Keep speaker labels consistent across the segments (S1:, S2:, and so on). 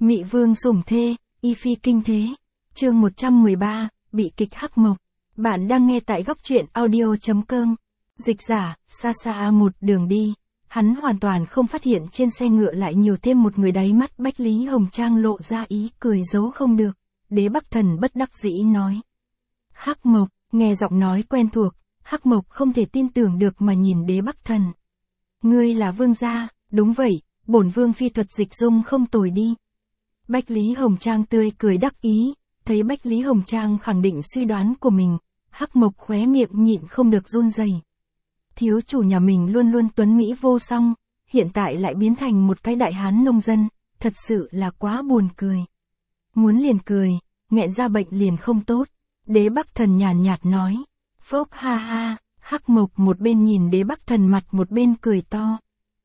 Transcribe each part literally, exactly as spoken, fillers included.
S1: Mị vương sủng thê, y phi kinh thế. Chương một trăm mười ba, bị kịch hắc mộc. Bạn đang nghe tại góc truyện audio chấm com. Dịch giả, xa xa một đường đi. Hắn hoàn toàn không phát hiện trên xe ngựa lại nhiều thêm một người. Đáy mắt Bách Lý Hồng Trang lộ ra ý cười giấu không được. Đế Bắc Thần bất đắc dĩ nói. Hắc mộc, nghe giọng nói quen thuộc, Hắc mộc không thể tin tưởng được mà nhìn Đế Bắc Thần. Ngươi là vương gia, đúng vậy, bổn vương phi thuật dịch dung không tồi đi. Bách Lý Hồng Trang tươi cười đắc ý, thấy Bách Lý Hồng Trang khẳng định suy đoán của mình, Hắc mộc khóe miệng nhịn không được run rẩy. Thiếu chủ nhà mình luôn luôn tuấn mỹ vô song, hiện tại lại biến thành một cái đại hán nông dân, thật sự là quá buồn cười. Muốn liền cười, nghẹn ra bệnh liền không tốt. Đế Bắc Thần nhàn nhạt nói. Phốc ha ha, Hắc mộc một bên nhìn Đế Bắc Thần mặt một bên cười to.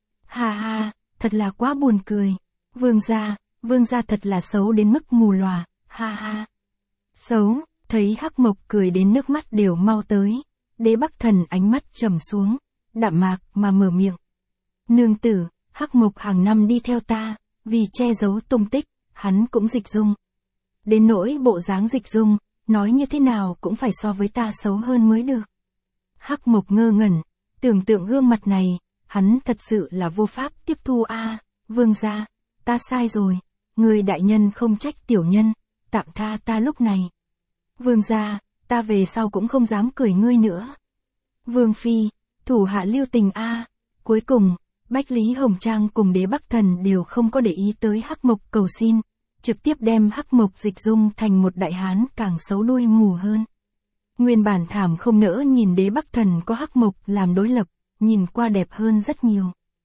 S1: Ha ha, thật là quá buồn cười. Vương gia, vương gia thật là xấu đến mức mù lòa, ha ha. Xấu, thấy Hắc mộc cười đến nước mắt đều mau tới. Đế Bắc Thần ánh mắt trầm xuống, đạm mạc mà mở miệng. Nương tử, Hắc mộc hàng năm đi theo ta, vì che giấu tung tích, hắn cũng dịch dung. Đến nỗi bộ dáng dịch dung, nói như thế nào cũng phải so với ta xấu hơn mới được. Hắc mộc ngơ ngẩn, tưởng tượng gương mặt này, hắn thật sự là vô pháp tiếp thu a. À, vương gia, ta sai rồi, người đại nhân không trách tiểu nhân, tạm tha ta lúc này. Vương gia, ta về sau cũng không dám cười ngươi nữa. Vương phi, thủ hạ lưu tình a. À. Cuối cùng, Bách Lý Hồng Trang cùng Đế Bắc Thần đều không có để ý tới Hắc mộc cầu xin, trực tiếp đem Hắc mộc dịch dung thành một đại hán càng xấu đuôi mù hơn. Nguyên bản thảm không nỡ nhìn Đế Bắc Thần có Hắc mộc làm đối lập, nhìn qua đẹp hơn rất nhiều.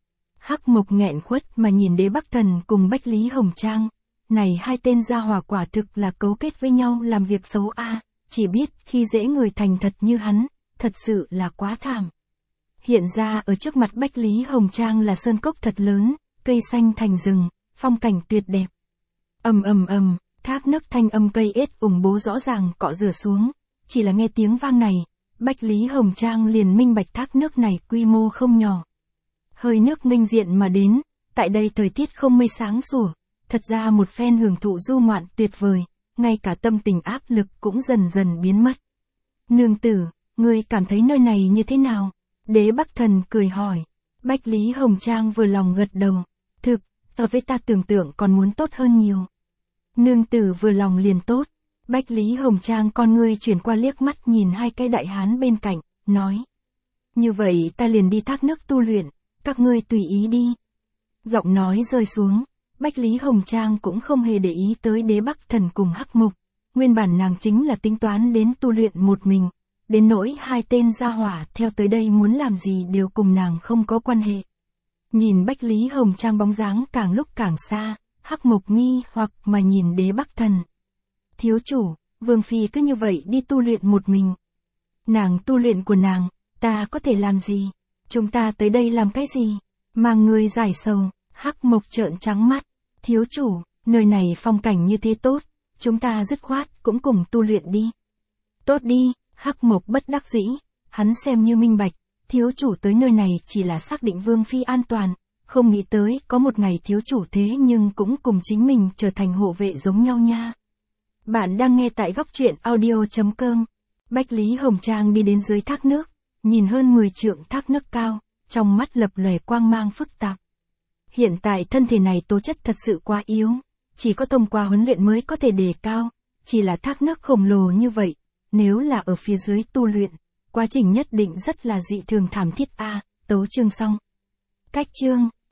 S1: Hắc mộc nghẹn khuất mà nhìn Đế Bắc Thần cùng Bách Lý Hồng Trang, này hai tên gia hỏa quả thực là cấu kết với nhau làm việc xấu a, à, chỉ biết khi dễ người thành thật như hắn, thật sự là quá thảm. Hiện ra ở trước mặt Bách Lý Hồng Trang là sơn cốc thật lớn, cây xanh thành rừng, phong cảnh tuyệt đẹp. Ầm ầm ầm, thác nước thanh âm cây ếch ủng bố rõ ràng cọ rửa xuống, chỉ là nghe tiếng vang này, Bách Lý Hồng Trang liền minh bạch thác nước này quy mô không nhỏ. Hơi nước nghênh diện mà đến, tại đây thời tiết không mây sáng sủa, thật ra một phen hưởng thụ du ngoạn tuyệt vời, ngay cả tâm tình áp lực cũng dần dần biến mất. Nương tử, ngươi cảm thấy nơi này như thế nào? Đế Bắc Thần cười hỏi. Bách Lý Hồng Trang vừa lòng gật đầu. Thực, so với ta tưởng tượng còn muốn tốt hơn nhiều. Nương tử vừa lòng liền tốt. Bách Lý Hồng Trang con ngươi chuyển qua liếc mắt nhìn hai cái đại hán bên cạnh, nói. Như vậy ta liền đi thác nước tu luyện, các ngươi tùy ý đi. Giọng nói rơi xuống, Bách Lý Hồng Trang cũng không hề để ý tới Đế Bắc Thần cùng Hắc mộc. Nguyên bản nàng chính là tính toán đến tu luyện một mình. Đến nỗi hai tên gia hỏa theo tới đây muốn làm gì đều cùng nàng không có quan hệ. Nhìn Bách Lý Hồng Trang bóng dáng càng lúc càng xa, Hắc mộc nghi hoặc mà nhìn Đế Bắc Thần. Thiếu chủ, vương phi cứ như vậy đi tu luyện một mình. Nàng tu luyện của nàng, ta có thể làm gì? Chúng ta tới đây làm cái gì? Mang người giải sầu. Hắc mộc trợn trắng mắt. Thiếu chủ, nơi này phong cảnh như thế tốt, chúng ta dứt khoát cũng cùng tu luyện đi. Tốt đi. Hắc mộc bất đắc dĩ, hắn xem như minh bạch, thiếu chủ tới nơi này chỉ là xác định vương phi an toàn, không nghĩ tới có một ngày thiếu chủ thế nhưng cũng cùng chính mình trở thành hộ vệ giống nhau nha. Bạn đang nghe tại góc truyện audio chấm com. Bách Lý Hồng Trang đi đến dưới thác nước, nhìn hơn mười trượng thác nước cao, trong mắt lập lòe quang mang phức tạp. Hiện tại thân thể này tố chất thật sự quá yếu, chỉ có thông qua huấn luyện mới có thể đề cao, chỉ là thác nước khổng lồ như vậy. Nếu là ở phía dưới tu luyện, quá trình nhất định rất là dị thường thảm thiết a. À, tấu chương xong. Cách chương.